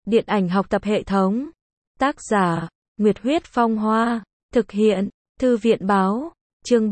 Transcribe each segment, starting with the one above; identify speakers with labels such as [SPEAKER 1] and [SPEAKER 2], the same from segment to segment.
[SPEAKER 1] Điện ảnh học tập hệ thống. Tác giả, Nguyệt Huyết Phong Hoa. Thực hiện, Thư viện Báo. Chương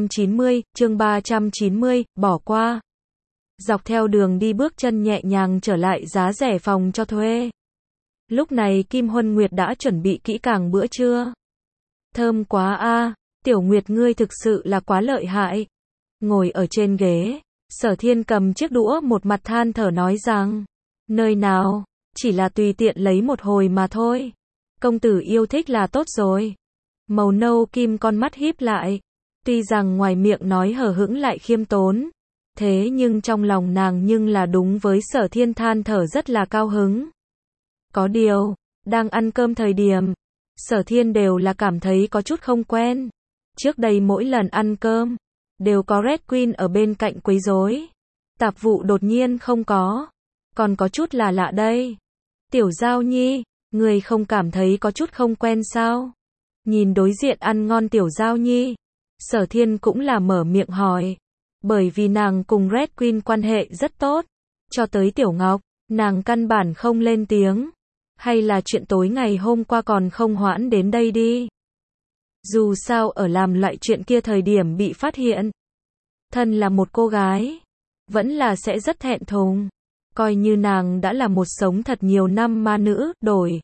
[SPEAKER 1] 390, bỏ qua. Dọc theo đường đi bước chân nhẹ nhàng trở lại giá rẻ phòng cho thuê. Lúc này Kim Huân Nguyệt đã chuẩn bị kỹ càng bữa trưa. Thơm quá a, Tiểu Nguyệt ngươi thực sự là quá lợi hại. Ngồi ở trên ghế, Sở Thiên cầm chiếc đũa một mặt than thở nói rằng, nơi nào, chỉ là tùy tiện lấy một hồi mà thôi. Công tử yêu thích là tốt rồi. Màu nâu kim con mắt híp lại. Tuy rằng ngoài miệng nói hờ hững lại khiêm tốn, thế nhưng trong lòng nàng nhưng là đúng với Sở Thiên than thở rất là cao hứng. Có điều, đang ăn cơm thời điểm, Sở Thiên đều là cảm thấy có chút không quen. Trước đây mỗi lần ăn cơm, đều có Red Queen ở bên cạnh quấy rối. Tạp vụ đột nhiên không có, còn có chút là lạ đây. Tiểu Giao Nhi, người không cảm thấy có chút không quen sao? Nhìn đối diện ăn ngon Tiểu Giao Nhi, Sở Thiên cũng là mở miệng hỏi. Bởi vì nàng cùng Red Queen quan hệ rất tốt. Cho tới Tiểu Ngọc, nàng căn bản không lên tiếng. Hay là chuyện tối ngày hôm qua còn không hoãn đến đây đi. Dù sao ở làm loại chuyện kia thời điểm bị phát hiện, thân là một cô gái, vẫn là sẽ rất thẹn thùng. Coi như nàng đã là một sống thật nhiều năm ma nữ, đổi.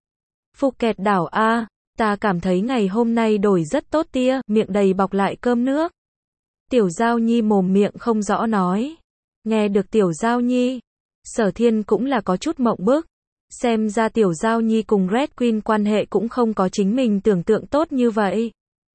[SPEAKER 1] Phuket đảo a, ta cảm thấy ngày hôm nay đổi rất tốt tia, miệng đầy bọc lại cơm nước. Tiểu Giao Nhi mồm miệng không rõ nói. Nghe được Tiểu Giao Nhi, Sở Thiên cũng là có chút mộng bức. Xem ra Tiểu Giao Nhi cùng Red Queen quan hệ cũng không có chính mình tưởng tượng tốt như vậy.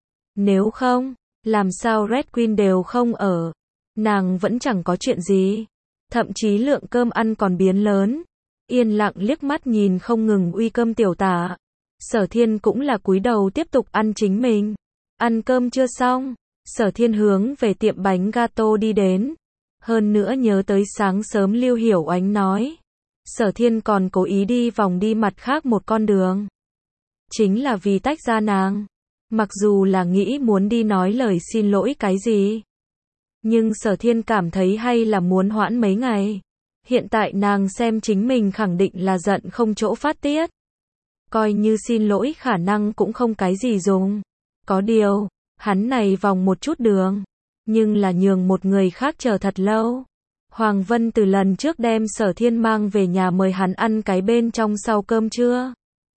[SPEAKER 1] Nếu không, làm sao Red Queen đều không ở, nàng vẫn chẳng có chuyện gì. Thậm chí lượng cơm ăn còn biến lớn. Yên lặng liếc mắt nhìn không ngừng uy cơm Tiểu Tả. Sở Thiên cũng là cúi đầu tiếp tục ăn chính mình. Ăn cơm chưa xong, Sở Thiên hướng về tiệm bánh gato đi đến. Hơn nữa nhớ tới sáng sớm Lưu Hiểu Oánh nói, Sở Thiên còn cố ý đi vòng đi mặt khác một con đường. Chính là vì tách ra nàng. Mặc dù là nghĩ muốn đi nói lời xin lỗi cái gì, nhưng Sở Thiên cảm thấy hay là muốn hoãn mấy ngày. Hiện tại nàng xem chính mình khẳng định là giận không chỗ phát tiết. Coi như xin lỗi khả năng cũng không cái gì dùng. Có điều, hắn này vòng một chút đường, nhưng là nhường một người khác chờ thật lâu. Hoàng Vân từ lần trước đem Sở Thiên mang về nhà mời hắn ăn cái bên trong sau cơm trưa.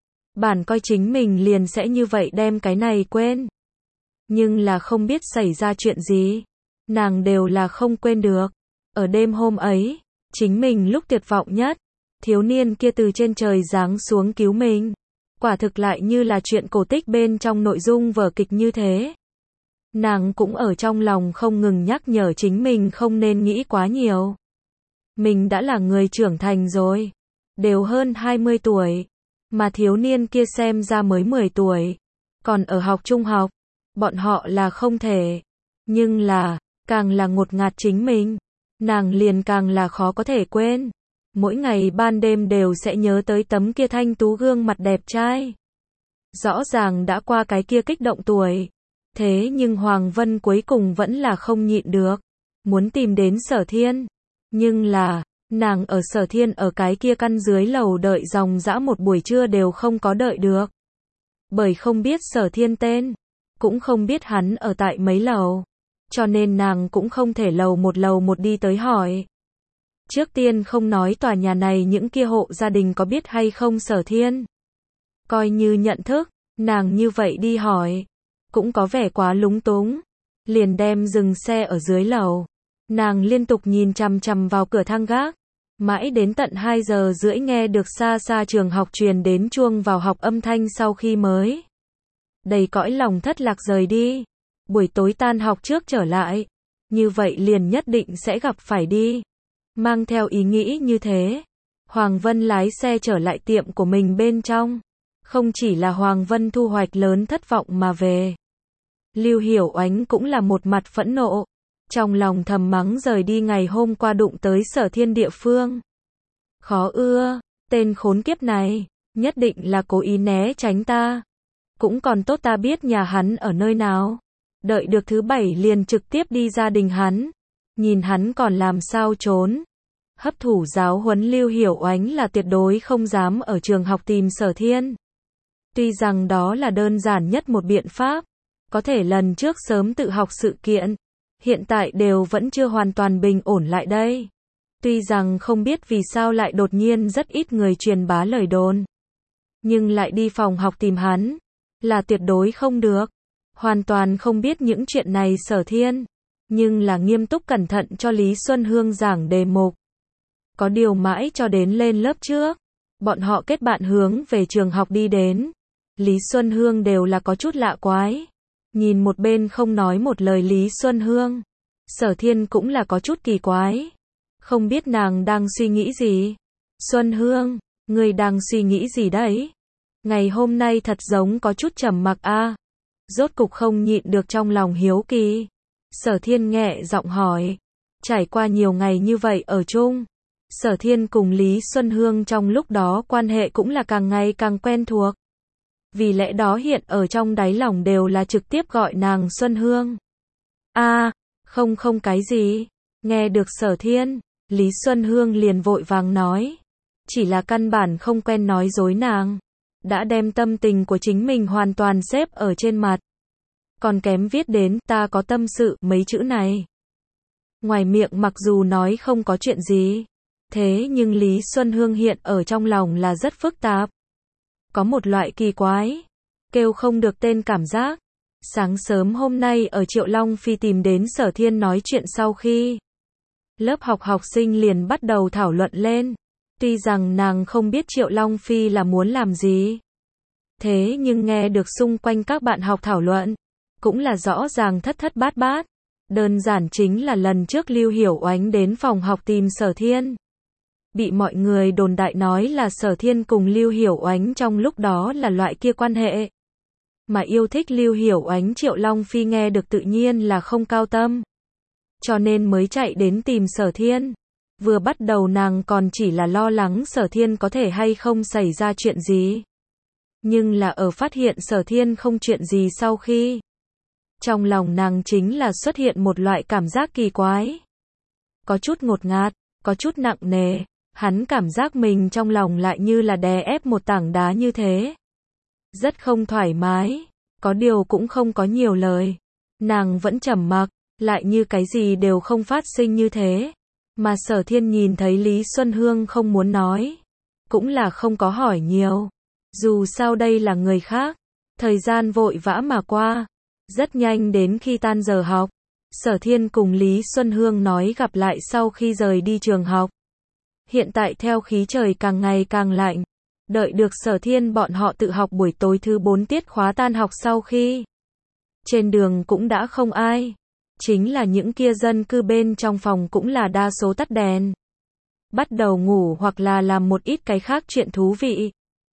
[SPEAKER 1] Bản coi chính mình liền sẽ như vậy đem cái này quên. Nhưng là không biết xảy ra chuyện gì. Nàng đều là không quên được. Ở đêm hôm ấy, chính mình lúc tuyệt vọng nhất, thiếu niên kia từ trên trời giáng xuống cứu mình. Quả thực lại như là chuyện cổ tích bên trong nội dung vở kịch như thế. Nàng cũng ở trong lòng không ngừng nhắc nhở chính mình không nên nghĩ quá nhiều. Mình đã là người trưởng thành rồi, đều hơn 20 tuổi, mà thiếu niên kia xem ra mới 10 tuổi, còn ở học trung học, bọn họ là không thể. Nhưng là, càng là ngột ngạt chính mình, nàng liền càng là khó có thể quên. Mỗi ngày ban đêm đều sẽ nhớ tới tấm kia thanh tú gương mặt đẹp trai. Rõ ràng đã qua cái kia kích động tuổi. Thế nhưng Hoàng Vân cuối cùng vẫn là không nhịn được. Muốn tìm đến Sở Thiên. Nhưng là, nàng ở Sở Thiên ở cái kia căn dưới lầu đợi dòng dã một buổi trưa đều không có đợi được. Bởi không biết Sở Thiên tên. Cũng không biết hắn ở tại mấy lầu. Cho nên nàng cũng không thể lầu một đi tới hỏi. Trước tiên không nói tòa nhà này những kia hộ gia đình có biết hay không Sở Thiên. Coi như nhận thức, nàng như vậy đi hỏi, cũng có vẻ quá lúng túng. Liền đem dừng xe ở dưới lầu. Nàng liên tục nhìn chằm chằm vào cửa thang gác. Mãi đến tận 2 giờ rưỡi nghe được xa xa trường học truyền đến chuông vào học âm thanh sau khi mới đầy cõi lòng thất lạc rời đi. Buổi tối tan học trước trở lại. Như vậy liền nhất định sẽ gặp phải đi. Mang theo ý nghĩ như thế, Hoàng Vân lái xe trở lại tiệm của mình bên trong. Không chỉ là Hoàng Vân thu hoạch lớn thất vọng mà về. Lưu Hiểu Oánh cũng là một mặt phẫn nộ. Trong lòng thầm mắng rời đi ngày hôm qua đụng tới Sở Thiên địa phương. Khó ưa, tên khốn kiếp này, nhất định là cố ý né tránh ta. Cũng còn tốt ta biết nhà hắn ở nơi nào. Đợi được thứ 7 liền trực tiếp đi gia đình hắn. Nhìn hắn còn làm sao trốn. Hấp thụ giáo huấn Lưu Hiểu Oánh là tuyệt đối không dám ở trường học tìm Sở Thiên. Tuy rằng đó là đơn giản nhất một biện pháp, có thể lần trước sớm tự học sự kiện, hiện tại đều vẫn chưa hoàn toàn bình ổn lại đây. Tuy rằng không biết vì sao lại đột nhiên rất ít người truyền bá lời đồn, nhưng lại đi phòng học tìm hắn, là tuyệt đối không được. Hoàn toàn không biết những chuyện này Sở Thiên, nhưng là nghiêm túc cẩn thận cho Lý Xuân Hương giảng đề mục. Có điều mãi cho đến lên lớp trước, bọn họ kết bạn hướng về trường học đi đến, Lý Xuân Hương đều là có chút lạ quái. Nhìn một bên không nói một lời Lý Xuân Hương, Sở Thiên cũng là có chút kỳ quái. Không biết nàng đang suy nghĩ gì. Xuân Hương, ngươi đang suy nghĩ gì đấy? Ngày hôm nay thật giống có chút trầm mặc a. Rốt cục không nhịn được trong lòng hiếu kỳ. Sở Thiên nhẹ giọng hỏi. Trải qua nhiều ngày như vậy ở chung, Sở Thiên cùng Lý Xuân Hương trong lúc đó quan hệ cũng là càng ngày càng quen thuộc. Vì lẽ đó hiện ở trong đáy lòng đều là trực tiếp gọi nàng Xuân Hương. Không cái gì. Nghe được Sở Thiên, Lý Xuân Hương liền vội vàng nói. Chỉ là căn bản không quen nói dối nàng. Đã đem tâm tình của chính mình hoàn toàn xếp ở trên mặt. Còn kém viết đến ta có tâm sự mấy chữ này. Ngoài miệng mặc dù nói không có chuyện gì, thế nhưng Lý Xuân Hương hiện ở trong lòng là rất phức tạp. Có một loại kỳ quái, kêu không được tên cảm giác. Sáng sớm hôm nay ở Triệu Long Phi tìm đến Sở Thiên nói chuyện sau khi lớp học sinh liền bắt đầu thảo luận lên. Tuy rằng nàng không biết Triệu Long Phi là muốn làm gì, thế nhưng nghe được xung quanh các bạn học thảo luận, cũng là rõ ràng thất bát. Đơn giản chính là lần trước Lưu Hiểu Oánh đến phòng học tìm Sở Thiên, bị mọi người đồn đại nói là Sở Thiên cùng Lưu Hiểu Oánh trong lúc đó là loại kia quan hệ. Mà yêu thích Lưu Hiểu Oánh Triệu Long Phi nghe được tự nhiên là không cao tâm, cho nên mới chạy đến tìm Sở Thiên. Vừa bắt đầu nàng còn chỉ là lo lắng Sở Thiên có thể hay không xảy ra chuyện gì. Nhưng là ở phát hiện Sở Thiên không chuyện gì sau khi, trong lòng nàng chính là xuất hiện một loại cảm giác kỳ quái. Có chút ngột ngạt, có chút nặng nề, hắn cảm giác mình trong lòng lại như là đè ép một tảng đá như thế. Rất không thoải mái, có điều cũng không có nhiều lời. Nàng vẫn trầm mặc, lại như cái gì đều không phát sinh như thế. Mà Sở Thiên nhìn thấy Lý Xuân Hương không muốn nói, cũng là không có hỏi nhiều. Dù sao đây là người khác, thời gian vội vã mà qua. Rất nhanh đến khi tan giờ học, Sở Thiên cùng Lý Xuân Hương nói gặp lại sau khi rời đi trường học. Hiện tại theo khí trời càng ngày càng lạnh, đợi được Sở Thiên bọn họ tự học buổi tối thứ 4 tiết khóa tan học sau khi, trên đường cũng đã không ai. Chính là những kia dân cư bên trong phòng cũng là đa số tắt đèn, bắt đầu ngủ hoặc là làm một ít cái khác chuyện thú vị.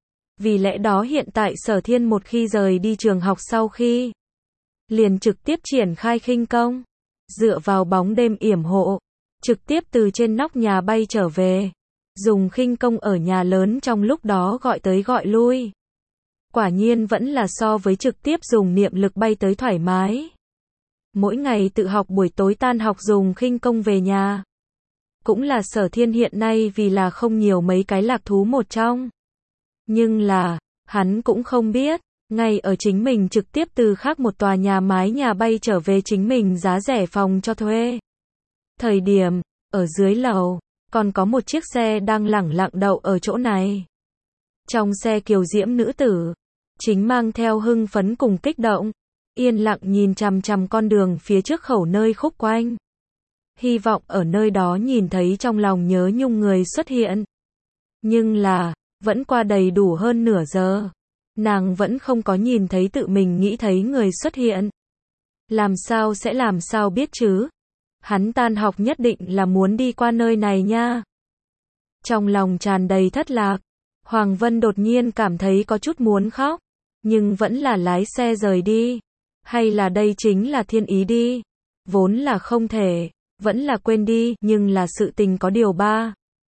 [SPEAKER 1] Vì lẽ đó hiện tại Sở Thiên một khi rời đi trường học sau khi, liền trực tiếp triển khai khinh công, dựa vào bóng đêm yểm hộ, trực tiếp từ trên nóc nhà bay trở về, dùng khinh công ở nhà lớn trong lúc đó gọi tới gọi lui. Quả nhiên vẫn là so với trực tiếp dùng niệm lực bay tới thoải mái. Mỗi ngày tự học buổi tối tan học dùng khinh công về nhà, cũng là Sở Thiên hiện nay vì là không nhiều mấy cái lạc thú một trong. Nhưng là, hắn cũng không biết, ngay ở chính mình trực tiếp từ khác một tòa nhà mái nhà bay trở về chính mình giá rẻ phòng cho thuê. Thời điểm, ở dưới lầu, còn có một chiếc xe đang lẳng lặng đậu ở chỗ này. Trong xe kiều diễm nữ tử, chính mang theo hưng phấn cùng kích động, yên lặng nhìn chằm chằm con đường phía trước khẩu nơi khúc quanh. Hy vọng ở nơi đó nhìn thấy trong lòng nhớ nhung người xuất hiện. Nhưng là, vẫn qua đầy đủ hơn nửa giờ, nàng vẫn không có nhìn thấy tự mình nghĩ thấy người xuất hiện. Làm sao biết chứ? Hắn tan học nhất định là muốn đi qua nơi này nha. Trong lòng tràn đầy thất lạc, Hoàng Vân đột nhiên cảm thấy có chút muốn khóc, nhưng vẫn là lái xe rời đi. Hay là đây chính là thiên ý đi? Vốn là không thể, vẫn là quên đi, nhưng là sự tình có điều ba.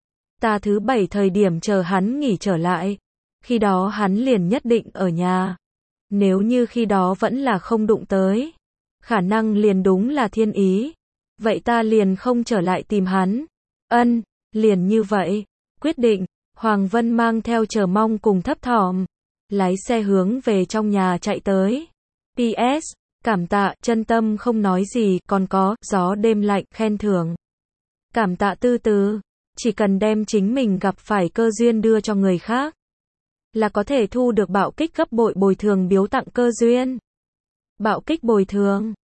[SPEAKER 1] Ta thứ 7 thời điểm chờ hắn nghỉ trở lại, khi đó hắn liền nhất định ở nhà. Nếu như khi đó vẫn là không đụng tới, khả năng liền đúng là thiên ý. Vậy ta liền không trở lại tìm hắn. Liền như vậy, quyết định, Hoàng Vân mang theo chờ mong cùng thấp thỏm, lái xe hướng về trong nhà chạy tới. PS, cảm tạ, chân tâm không nói gì, còn có, gió đêm lạnh, khen thưởng. Cảm tạ từ từ, chỉ cần đem chính mình gặp phải cơ duyên đưa cho người khác, là có thể thu được bạo kích gấp bội bồi thường biếu tặng cơ duyên. Bạo kích bồi thường.